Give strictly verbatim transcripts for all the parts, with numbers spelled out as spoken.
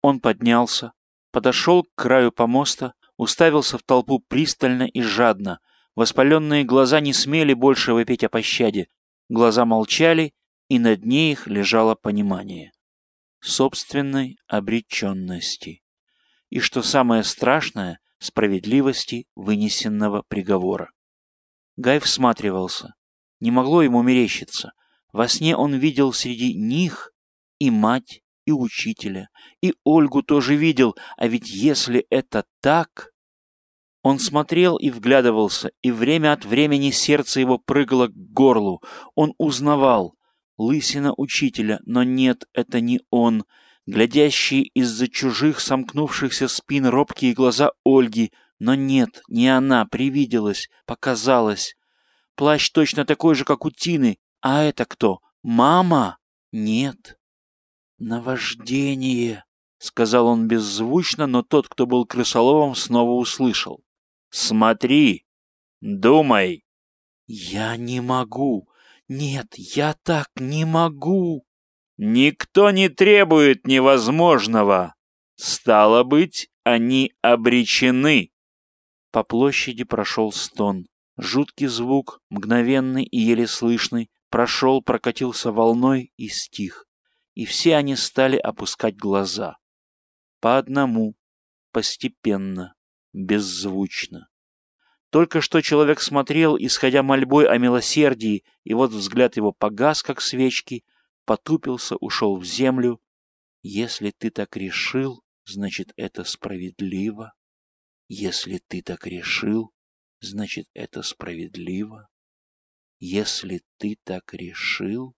Он поднялся, подошел к краю помоста, уставился в толпу пристально и жадно. Воспаленные глаза не смели больше вопить о пощаде. Глаза молчали, и на дне их лежало понимание собственной обреченности. И, что самое страшное, справедливости вынесенного приговора. Гай всматривался. Не могло ему мерещиться. Во сне он видел среди них и мать, и учителя, и Ольгу тоже видел, а ведь если это так... Он смотрел и вглядывался, и время от времени сердце его прыгало к горлу. Он узнавал лысина учителя, но нет, это не он. Глядящие из-за чужих сомкнувшихся спин робкие глаза Ольги, но нет, не она, привиделась, показалась. Плащ точно такой же, как у Тины, а это кто? Мама? Нет. «Наваждение», — сказал он беззвучно, но тот, кто был крысоловом, снова услышал. «Смотри, думай». «Я не могу. Нет, я так не могу». «Никто не требует невозможного. Стало быть, они обречены». По площади прошел стон. Жуткий звук, мгновенный и еле слышный, прошел, прокатился волной и стих. И все они стали опускать глаза. По одному, постепенно, беззвучно. Только что человек смотрел, исходя мольбой о милосердии, и вот взгляд его погас, как свечки, потупился, ушел в землю. Если ты так решил, значит, это справедливо. Если ты так решил, значит, это справедливо. Если ты так решил...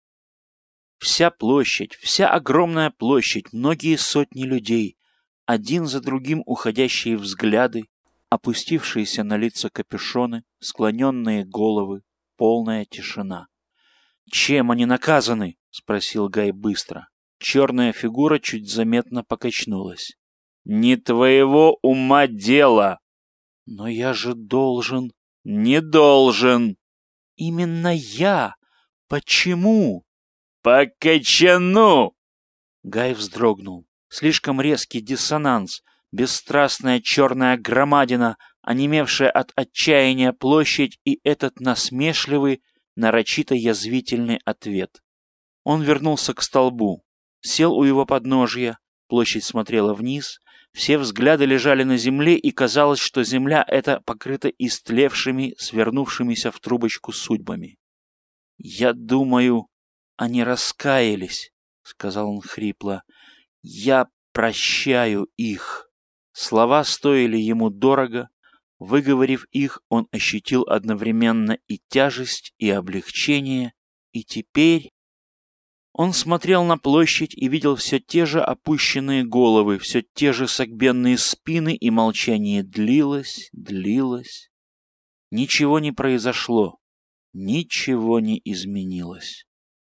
Вся площадь, вся огромная площадь, многие сотни людей, один за другим уходящие взгляды, опустившиеся на лица капюшоны, склоненные головы, полная тишина. «Чем они наказаны?» — спросил Гай быстро. Черная фигура чуть заметно покачнулась. «Не твоего ума дело!» «Но я же должен...» «Не должен!» «Именно я! Почему?» «По качану!» Гай вздрогнул. Слишком резкий диссонанс, бесстрастная черная громадина, онемевшая от отчаяния площадь и этот насмешливый, нарочито язвительный ответ. Он вернулся к столбу, сел у его подножья, площадь смотрела вниз, все взгляды лежали на земле, и казалось, что земля эта покрыта истлевшими, свернувшимися в трубочку судьбами. «Я думаю, они раскаялись», — сказал он хрипло. «Я прощаю их». Слова стоили ему дорого. Выговорив их, он ощутил одновременно и тяжесть, и облегчение, и теперь... Он смотрел на площадь и видел все те же опущенные головы, все те же согбенные спины, и молчание длилось, длилось. Ничего не произошло, ничего не изменилось.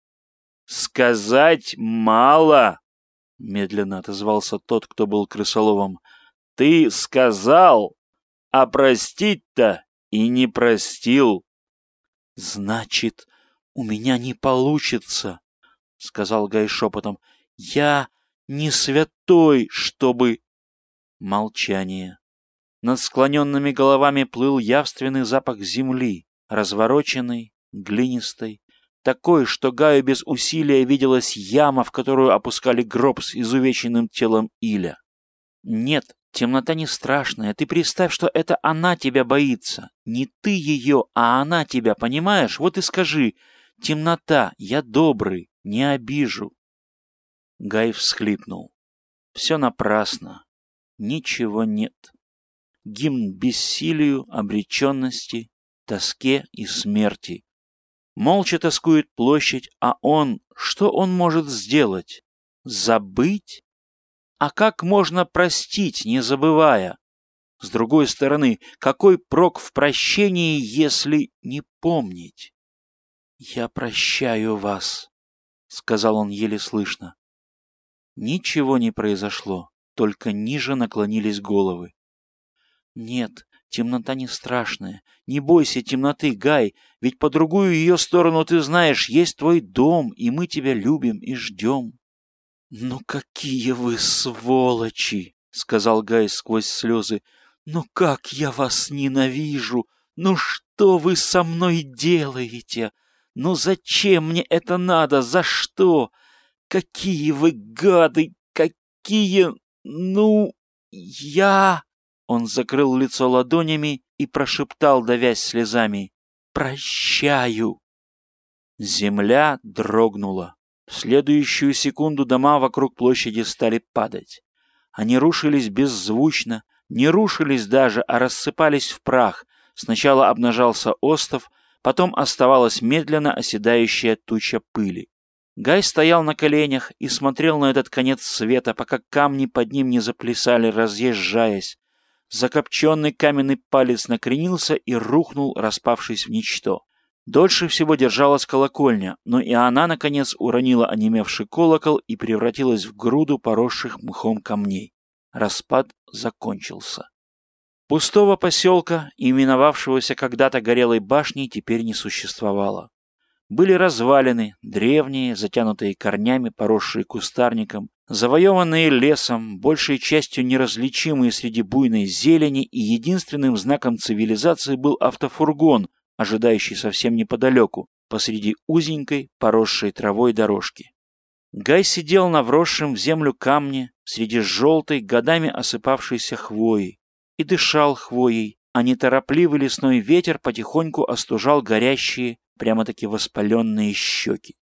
«Сказать мало!» — медленно отозвался тот, кто был крысоловом. «Ты сказал, а простить-то и не простил». «Значит, у меня не получится», — сказал Гай шепотом. «Я не святой, чтобы...» Молчание. Над склоненными головами плыл явственный запах земли, развороченной, глинистой, такой, что Гаю без усилия виделась яма, в которую опускали гроб с изувеченным телом Иля. «Нет, темнота не страшная. Ты представь, что это она тебя боится. Не ты ее, а она тебя, понимаешь? Вот и скажи: темнота, я добрый, не обижу». Гай всхлипнул. Все напрасно. Ничего нет. Гимн бессилию, обреченности, тоске и смерти. Молча тоскует площадь, а он, что он может сделать? Забыть? А как можно простить, не забывая? С другой стороны, какой прок в прощении, если не помнить? «Я прощаю вас», — сказал он еле слышно. Ничего не произошло, только ниже наклонились головы. «Нет, темнота не страшная. Не бойся темноты, Гай, ведь по другую ее сторону, ты знаешь, есть твой дом, и мы тебя любим и ждем». «Ну какие вы сволочи!» — сказал Гай сквозь слезы. «Ну как я вас ненавижу! Ну что вы со мной делаете? Ну зачем мне это надо? За что? Какие вы гады! Какие... Ну... Я...» Он закрыл лицо ладонями и прошептал, давясь слезами: «Прощаю!» Земля дрогнула. В следующую секунду дома вокруг площади стали падать. Они рушились беззвучно, не рушились даже, а рассыпались в прах. Сначала обнажался остов, потом оставалась медленно оседающая туча пыли. Гай стоял на коленях и смотрел на этот конец света, пока камни под ним не заплясали, разъезжаясь. Закопченный каменный палец накренился и рухнул, распавшись в ничто. Дольше всего держалась колокольня, но и она, наконец, уронила онемевший колокол и превратилась в груду поросших мхом камней. Распад закончился. Пустого поселка, именовавшегося когда-то Горелой башней, теперь не существовало. Были развалины, древние, затянутые корнями, поросшие кустарником, завоеванные лесом, большей частью неразличимые среди буйной зелени, и единственным знаком цивилизации был автофургон, ожидающий совсем неподалеку, посреди узенькой, поросшей травой дорожки. Гай сидел на вросшем в землю камне среди желтой, годами осыпавшейся хвои, и дышал хвоей, а неторопливый лесной ветер потихоньку остужал горящие, прямо-таки воспаленные щеки.